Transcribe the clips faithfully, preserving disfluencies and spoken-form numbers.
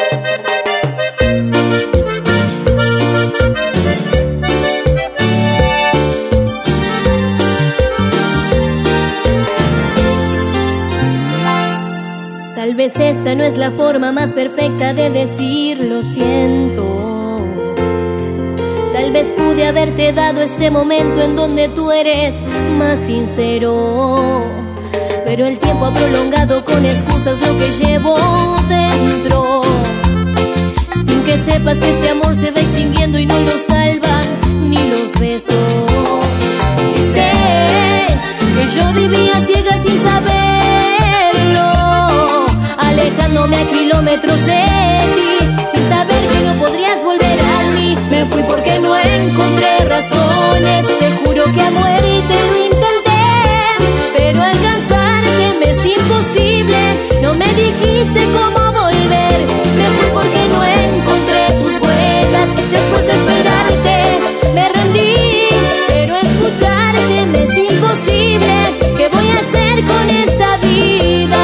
Tal vez esta no es la forma más perfecta de decir lo siento. Tal vez pude haberte dado este momento en donde tú eres más sincero, pero el tiempo ha prolongado con excusas lo que llevo dentro, sin que sepas que este amor se va extinguiendo y no lo salvan ni los besos. Y sé que yo vivía ciega sin saberlo, alejándome a kilómetros de ti, sin saber que no podrías volver a mí. Me fui porque no encontré razones, te juro que a muerte lo intenté, pero alcanzarte me es imposible, no me dijiste cómo volver. Me fui porque no encontré tus huellas, después de esperarte me rendí, pero escucharte me es imposible. ¿Qué voy a hacer con esta vida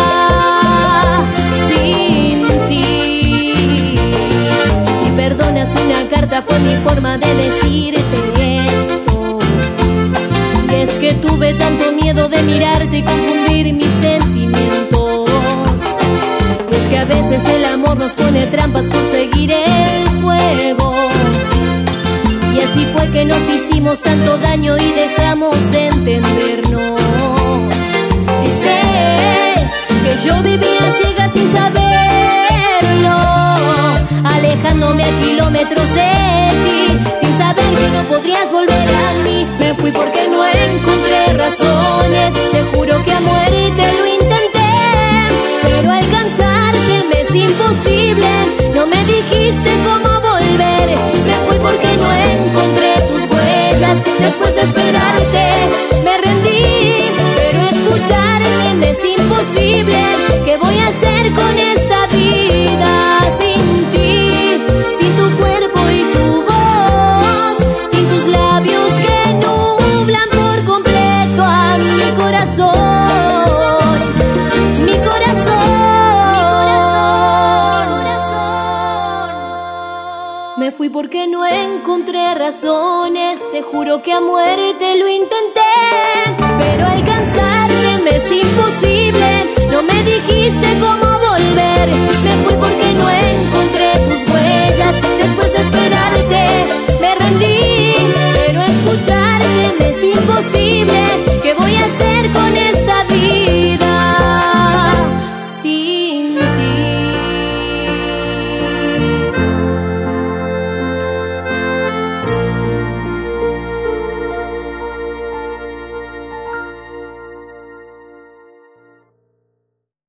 sin ti? Y perdona si una carta fue mi forma de decirte esto, y es que tuve tanto miedo de mirarte y confundir mis sentimientos. Y es que a veces el amor nos pone trampas por seguir el juego, y así fue que nos hicimos tanto daño y dejamos de entendernos. Y sé que yo vivía ciega sin saberlo, alejándome a kilómetros de ti, sin saber que no podrías volver a mí. Me fui porque no encontré razones, te juro que a muerte lo intenté, pero alcanzarte me es imposible, no me dijiste cómo volver. Me fui porque no encontré tus huellas, después de esperarte me rendí, pero escucharte me es imposible. ¿Qué voy a hacer con esta vida sin ti? Sin tu cuerpo y tu voz, sin tus labios que nublan por completo a mi corazón, mi corazón, mi corazón. Me fui porque no encontré razones, te juro que a muerte lo intenté, pero alcanzarte me es imposible, no me dijiste cómo volver. Me fui porque